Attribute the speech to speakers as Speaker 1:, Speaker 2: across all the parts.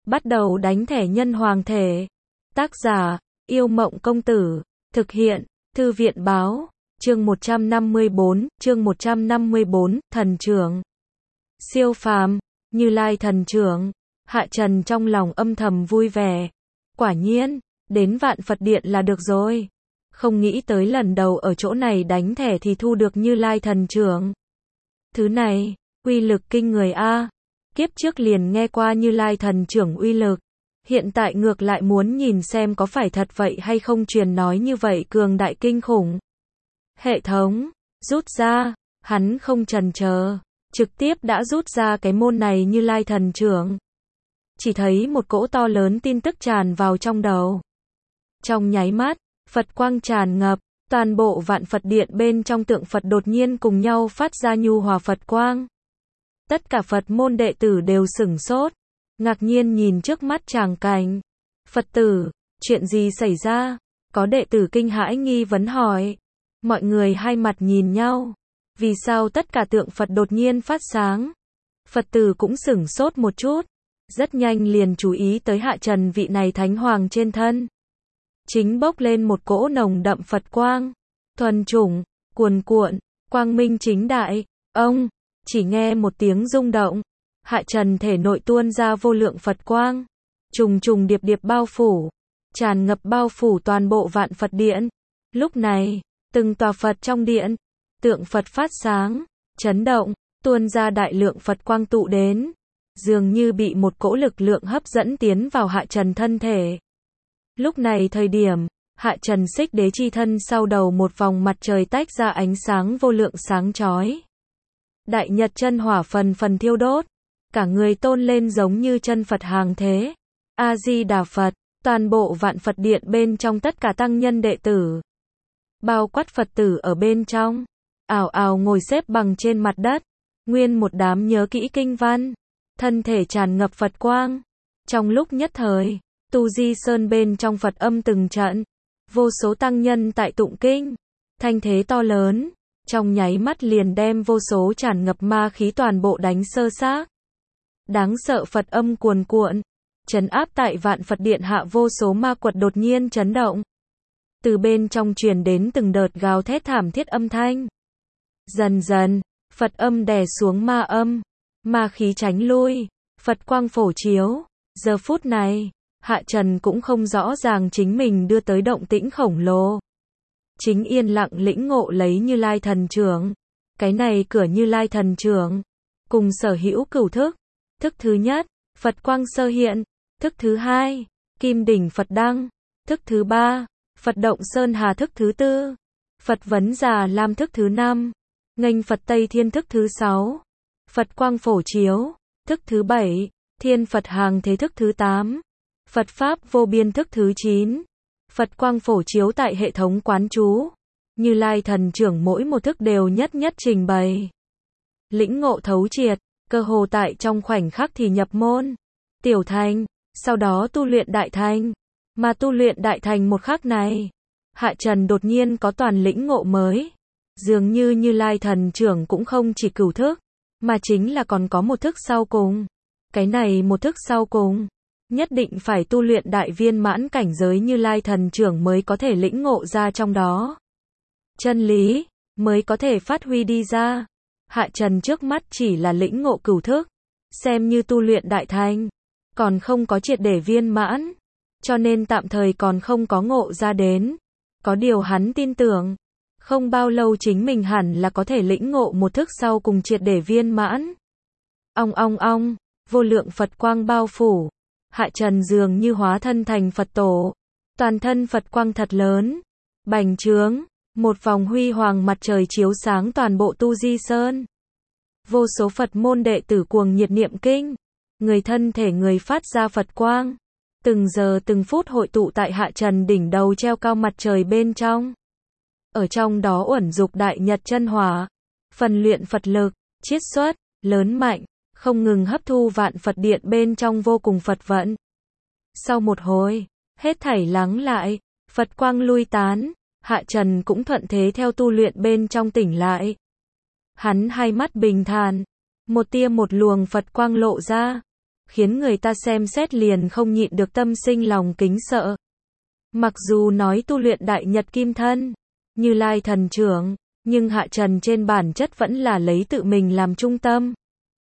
Speaker 1: Bắt đầu đánh thẻ nhân hoàng thể. Tác giả, Yêu Mộng Công Tử. Thực hiện, Thư viện Báo. Chương 154, Thần Trưởng. Siêu phàm, Như Lai Thần Trưởng. Hạ Trần trong lòng âm thầm vui vẻ. Quả nhiên, đến Vạn Phật Điện là được rồi. Không nghĩ tới lần đầu ở chỗ này đánh thẻ thì thu được Như Lai Thần Trưởng. Thứ này, uy lực kinh người a. Kiếp trước liền nghe qua Như Lai Thần Trưởng uy lực. Hiện tại ngược lại muốn nhìn xem có phải thật vậy hay không, truyền nói như vậy cường đại kinh khủng. Hệ thống, rút ra, hắn không chần chờ, trực tiếp đã rút ra cái môn này Như Lai Thần Trưởng. Chỉ thấy một cỗ to lớn tin tức tràn vào trong đầu. Trong nháy mắt, Phật quang tràn ngập, toàn bộ Vạn Phật Điện bên trong tượng Phật đột nhiên cùng nhau phát ra nhu hòa Phật quang. Tất cả Phật môn đệ tử đều sửng sốt, ngạc nhiên nhìn trước mắt tràng cảnh. Phật tử, chuyện gì xảy ra? Có đệ tử kinh hãi nghi vấn hỏi. Mọi người hai mặt nhìn nhau. Vì sao tất cả tượng Phật đột nhiên phát sáng? Phật tử cũng sửng sốt một chút. Rất nhanh liền chú ý tới Hạ Trần vị này thánh hoàng trên thân. Chính bốc lên một cỗ nồng đậm Phật quang. Thuần chủng, cuồn cuộn, quang minh chính đại. Ông, chỉ nghe một tiếng rung động. Hạ Trần thể nội tuôn ra vô lượng Phật quang. Trùng trùng điệp điệp bao phủ. Tràn ngập bao phủ toàn bộ Vạn Phật Điện. Lúc này, từng tòa Phật trong điện, tượng Phật phát sáng, chấn động, tuôn ra đại lượng Phật quang tụ đến. Dường như bị một cỗ lực lượng hấp dẫn tiến vào Hạ Trần thân thể. Lúc này thời điểm, Hạ Trần xích đế chi thân sau đầu một vòng mặt trời tách ra ánh sáng vô lượng sáng chói. Đại nhật chân hỏa phần phần thiêu đốt, cả người tôn lên giống như chân Phật hàng thế. A Di Đà Phật, toàn bộ Vạn Phật Điện bên trong tất cả tăng nhân đệ tử, bao quát Phật tử ở bên trong, ào ào ngồi xếp bằng trên mặt đất, nguyên một đám nhớ kỹ kinh văn, thân thể tràn ngập Phật quang. Trong lúc nhất thời, Tu Di Sơn bên trong Phật âm từng trận, vô số tăng nhân tại tụng kinh, thanh thế to lớn, trong nháy mắt liền đem vô số tràn ngập ma khí toàn bộ đánh sơ xác. Đáng sợ Phật âm cuồn cuộn, trấn áp tại Vạn Phật Điện hạ vô số ma quật đột nhiên chấn động. Từ bên trong truyền đến từng đợt gào thét thảm thiết âm thanh. Dần dần, Phật âm đè xuống ma âm, ma khí tránh lui, Phật quang phổ chiếu. Giờ phút này, Hạ Trần cũng không rõ ràng chính mình đưa tới động tĩnh khổng lồ. Chính yên lặng lĩnh ngộ lấy Như Lai Thần Trưởng. Cái này cửa Như Lai Thần Trưởng, cùng sở hữu cửu thức. Thức thứ nhất, Phật quang sơ hiện. Thức thứ hai, Kim đỉnh Phật đăng. Thức thứ ba, Phật động Sơn Hà. Thức thứ tư, Phật vấn Già Lam. Thức thứ năm, nghênh Phật Tây Thiên. Thức thứ sáu, Phật quang phổ chiếu. Thức thứ bảy, Thiên Phật hàng thế. Thức thứ tám, Phật pháp vô biên. Thức thứ chín, Phật quang phổ chiếu tại hệ thống quán chú. Như Lai Thần Trưởng mỗi một thức đều nhất nhất trình bày. Lĩnh ngộ thấu triệt, cơ hồ tại trong khoảnh khắc thì nhập môn, tiểu thành, sau đó tu luyện đại thành. Mà tu luyện đại thành một khắc này, Hạ Trần đột nhiên có toàn lĩnh ngộ mới. Dường như Như Lai Thần Trưởng cũng không chỉ cửu thức, mà chính là còn có một thức sau cùng. Cái này một thức sau cùng, nhất định phải tu luyện đại viên mãn cảnh giới Như Lai Thần Trưởng mới có thể lĩnh ngộ ra trong đó. Chân lý, mới có thể phát huy đi ra. Hạ Trần trước mắt chỉ là lĩnh ngộ cửu thức, xem như tu luyện đại thành, còn không có triệt để viên mãn, cho nên tạm thời còn không có ngộ ra đến. Có điều hắn tin tưởng, không bao lâu chính mình hẳn là có thể lĩnh ngộ một thức sau cùng triệt để viên mãn. Ong ong ong, vô lượng Phật quang bao phủ, Hạ Trần dường như hóa thân thành Phật tổ, toàn thân Phật quang thật lớn, bành trướng, một vòng huy hoàng mặt trời chiếu sáng toàn bộ Tu Di Sơn. Vô số Phật môn đệ tử cuồng nhiệt niệm kinh, người thân thể người phát ra Phật quang, từng giờ từng phút hội tụ tại Hạ Trần đỉnh đầu treo cao mặt trời bên trong. Ở trong đó uẩn dục đại nhật chân hỏa, phần luyện Phật lực, chiết xuất, lớn mạnh, không ngừng hấp thu Vạn Phật Điện bên trong vô cùng Phật vận. Sau một hồi, hết thảy lắng lại, Phật quang lui tán, Hạ Trần cũng thuận thế theo tu luyện bên trong tỉnh lại. Hắn hai mắt bình thản, một tia một luồng Phật quang lộ ra, khiến người ta xem xét liền không nhịn được tâm sinh lòng kính sợ. Mặc dù nói tu luyện Đại Nhật Kim Thân, Như Lai thần trưởng, nhưng hạ trần trên bản chất vẫn là lấy tự mình làm trung tâm.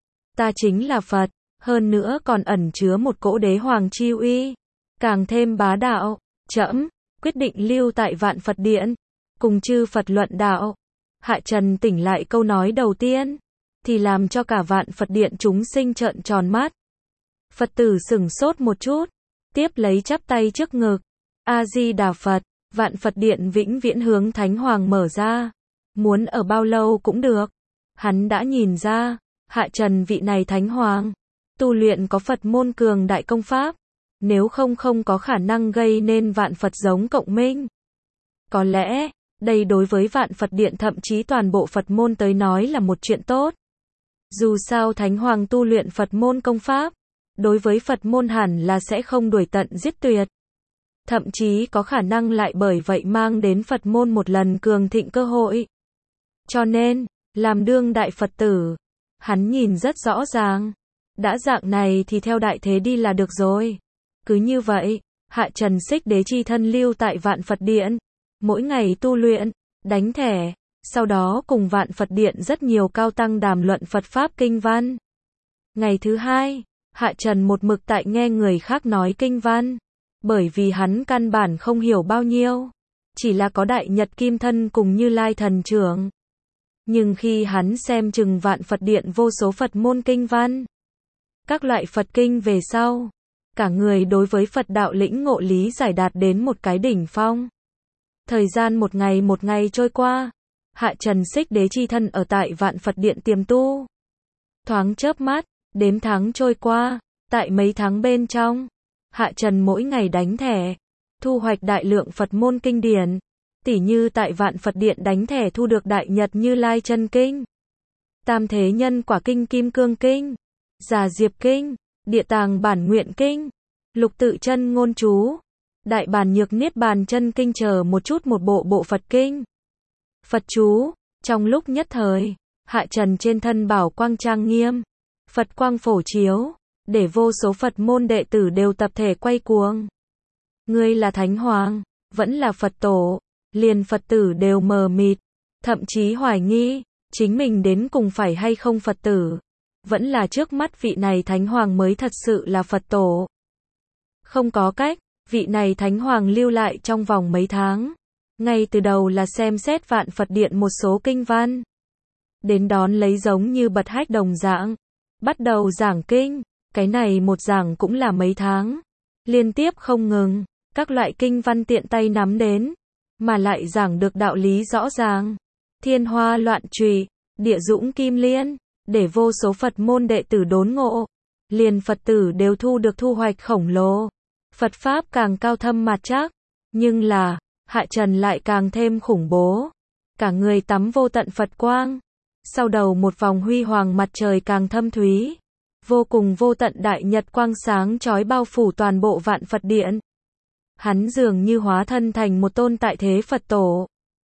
Speaker 1: Ta chính là Phật, hơn nữa còn ẩn chứa một cỗ đế hoàng chi uy, càng thêm bá đạo. Trẫm quyết định lưu tại Vạn Phật Điện, cùng chư Phật luận đạo. Hạ trần tỉnh lại câu nói đầu tiên, thì làm cho cả Vạn Phật Điện chúng sinh trợn tròn mắt. Phật tử sửng sốt một chút, tiếp lấy chắp tay trước ngực. A-di-đà Phật, Vạn Phật Điện vĩnh viễn hướng Thánh Hoàng mở ra. Muốn ở bao lâu cũng được. Hắn đã nhìn ra, hạ trần vị này Thánh Hoàng, tu luyện có Phật môn cường đại công pháp. Nếu không có khả năng gây nên vạn Phật giống cộng minh. Có lẽ, đây đối với Vạn Phật Điện thậm chí toàn bộ Phật môn tới nói là một chuyện tốt. Dù sao Thánh Hoàng tu luyện Phật môn công pháp, đối với Phật môn hẳn là sẽ không đuổi tận giết tuyệt. Thậm chí có khả năng lại bởi vậy mang đến Phật môn một lần cường thịnh cơ hội. Cho nên, làm đương đại Phật tử, hắn nhìn rất rõ ràng. Đã dạng này thì theo đại thế đi là được rồi. Cứ như vậy, hạ trần xích đế chi thân lưu tại Vạn Phật Điện. Mỗi ngày tu luyện, đánh thẻ, sau đó cùng Vạn Phật Điện rất nhiều cao tăng đàm luận Phật Pháp kinh văn. Ngày thứ hai, hạ trần một mực tại nghe người khác nói kinh văn. Bởi vì hắn căn bản không hiểu bao nhiêu. Chỉ là có Đại Nhật Kim Thân cùng Như Lai thần trưởng. Nhưng khi hắn xem chừng Vạn Phật Điện vô số Phật môn kinh văn, các loại Phật kinh về sau, cả người đối với Phật đạo lĩnh ngộ lý giải đạt đến một cái đỉnh phong. Thời gian một ngày trôi qua, hạ trần xích đế chi thân ở tại Vạn Phật Điện tiềm tu. Thoáng chớp mắt, đếm tháng trôi qua, tại mấy tháng bên trong, hạ trần mỗi ngày đánh thẻ, thu hoạch đại lượng Phật môn kinh điển. Tỉ như tại Vạn Phật Điện đánh thẻ thu được Đại Nhật Như Lai chân kinh, Tam Thế Nhân Quả Kinh Kim Cương Kinh, Già Diệp Kinh, Địa Tàng Bản Nguyện Kinh, Lục Tự Chân Ngôn Chú, Đại Bản Nhược Niết Bàn Chân Kinh chờ một bộ Phật kinh. Phật chú, trong lúc nhất thời, hạ trần trên thân bảo quang trang nghiêm, Phật quang phổ chiếu, để vô số Phật môn đệ tử đều tập thể quay cuồng. Ngươi là Thánh Hoàng, vẫn là Phật Tổ, liền Phật tử đều mờ mịt, thậm chí hoài nghi, chính mình đến cùng phải hay không Phật tử. Vẫn là trước mắt vị này Thánh Hoàng mới thật sự là Phật Tổ. Không có cách, vị này Thánh Hoàng lưu lại trong vòng mấy tháng. Ngay từ đầu là xem xét Vạn Phật Điện một số kinh văn. Đến đón lấy giống như bật hách đồng dạng. Bắt đầu giảng kinh, cái này một giảng cũng là mấy tháng. Liên tiếp không ngừng, các loại kinh văn tiện tay nắm đến. Mà lại giảng được đạo lý rõ ràng. Thiên hoa loạn trùy, địa dũng kim liên, để vô số Phật môn đệ tử đốn ngộ. Liền Phật tử đều thu được thu hoạch khổng lồ. Phật Pháp càng cao thâm mạt chắc. Nhưng là, hạ trần lại càng thêm khủng bố. Cả người tắm vô tận Phật quang. Sau đầu một vòng huy hoàng mặt trời càng thâm thúy. Vô cùng vô tận đại nhật quang sáng chói bao phủ toàn bộ Vạn Phật Điện. Hắn dường như hóa thân thành một tôn tại thế Phật Tổ.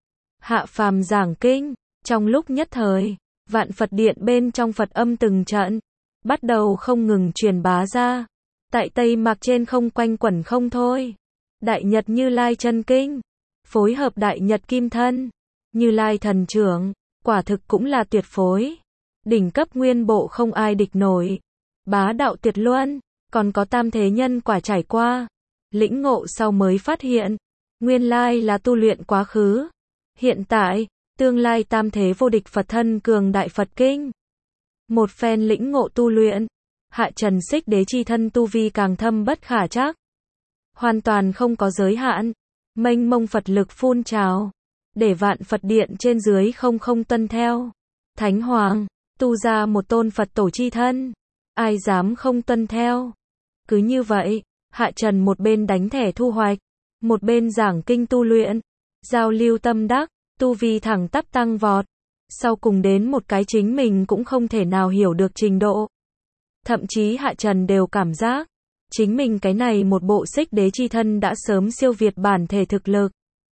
Speaker 1: Hạ phàm giảng kinh, trong lúc nhất thời, Vạn Phật Điện bên trong Phật âm từng trận, bắt đầu không ngừng truyền bá ra. Tại Tây Mạc trên không quanh quẩn không thôi. Đại Nhật Như Lai chân kinh, phối hợp Đại Nhật Kim Thân, Như Lai thần trưởng, quả thực cũng là tuyệt phối. Đỉnh cấp nguyên bộ không ai địch nổi. Bá đạo tuyệt luân, còn có Tam Thế Nhân Quả trải qua. Lĩnh ngộ sau mới phát hiện, nguyên lai là tu luyện quá khứ. Hiện tại, tương lai tam thế vô địch Phật thân cường đại Phật kinh. Một phen lĩnh ngộ tu luyện, hạ trần xích đế chi thân tu vi càng thâm bất khả trắc. Hoàn toàn không có giới hạn, mênh mông Phật lực phun trào, để Vạn Phật Điện trên dưới không tuân theo. Thánh Hoàng, tu ra một tôn Phật Tổ chi thân, ai dám không tuân theo. Cứ như vậy, hạ trần một bên đánh thẻ thu hoạch, một bên giảng kinh tu luyện, giao lưu tâm đắc, tu vi thẳng tắp tăng vọt. Sau cùng đến một cái chính mình cũng không thể nào hiểu được trình độ. Thậm chí hạ trần đều cảm giác, chính mình cái này một bộ xích đế chi thân đã sớm siêu việt bản thể thực lực.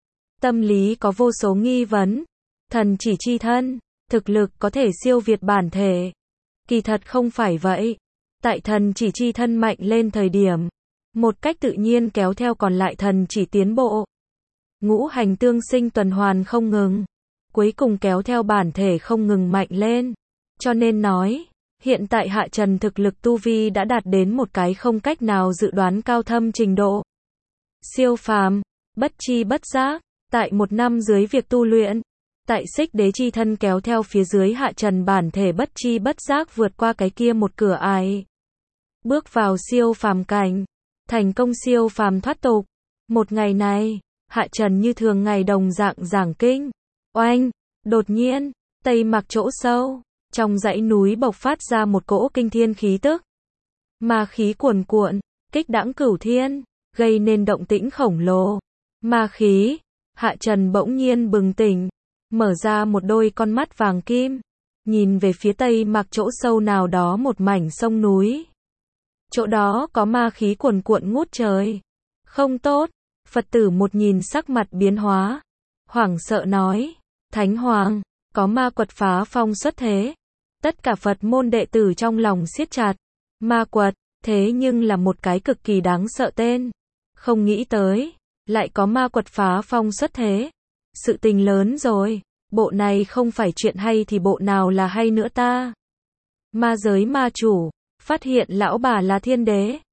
Speaker 1: Tâm lý có vô số nghi vấn, thần chỉ chi thân, thực lực có thể siêu việt bản thể. Kỳ thật không phải vậy. Tại thần chỉ chi thân mạnh lên thời điểm, một cách tự nhiên kéo theo còn lại thần chỉ tiến bộ. Ngũ hành tương sinh tuần hoàn không ngừng, cuối cùng kéo theo bản thể không ngừng mạnh lên. Cho nên nói, hiện tại Hạ Trần thực lực tu vi đã đạt đến một cái không cách nào dự đoán cao thâm trình độ. Siêu phàm, bất chi bất giác, tại một năm dưới việc tu luyện, tại xích đế chi thân kéo theo phía dưới Hạ Trần bản thể bất chi bất giác vượt qua cái kia một cửa ải. Bước vào siêu phàm cảnh, thành công siêu phàm thoát tục. Một ngày này, Hạ Trần như thường ngày đồng dạng giảng kinh. Oanh, đột nhiên, Tây Mạc chỗ sâu, trong dãy núi bộc phát ra một cỗ kinh thiên khí tức. Ma khí cuồn cuộn, kích đãng cửu thiên, gây nên động tĩnh khổng lồ. Ma khí, Hạ Trần bỗng nhiên bừng tỉnh, mở ra một đôi con mắt vàng kim, nhìn về phía Tây Mạc chỗ sâu nào đó một mảnh sông núi. Chỗ đó có ma khí cuồn cuộn ngút trời. Không tốt, Phật tử một nhìn sắc mặt biến hóa, hoảng sợ nói, Thánh Hoàng, có ma quật phá phong xuất thế. Tất cả Phật môn đệ tử trong lòng siết chặt, ma quật, thế nhưng là một cái cực kỳ đáng sợ tên. Không nghĩ tới, lại có ma quật phá phong xuất thế. Sự tình lớn rồi, bộ này không phải chuyện hay thì bộ nào là hay nữa ta. Ma giới ma chủ, phát hiện lão bà là thiên đế.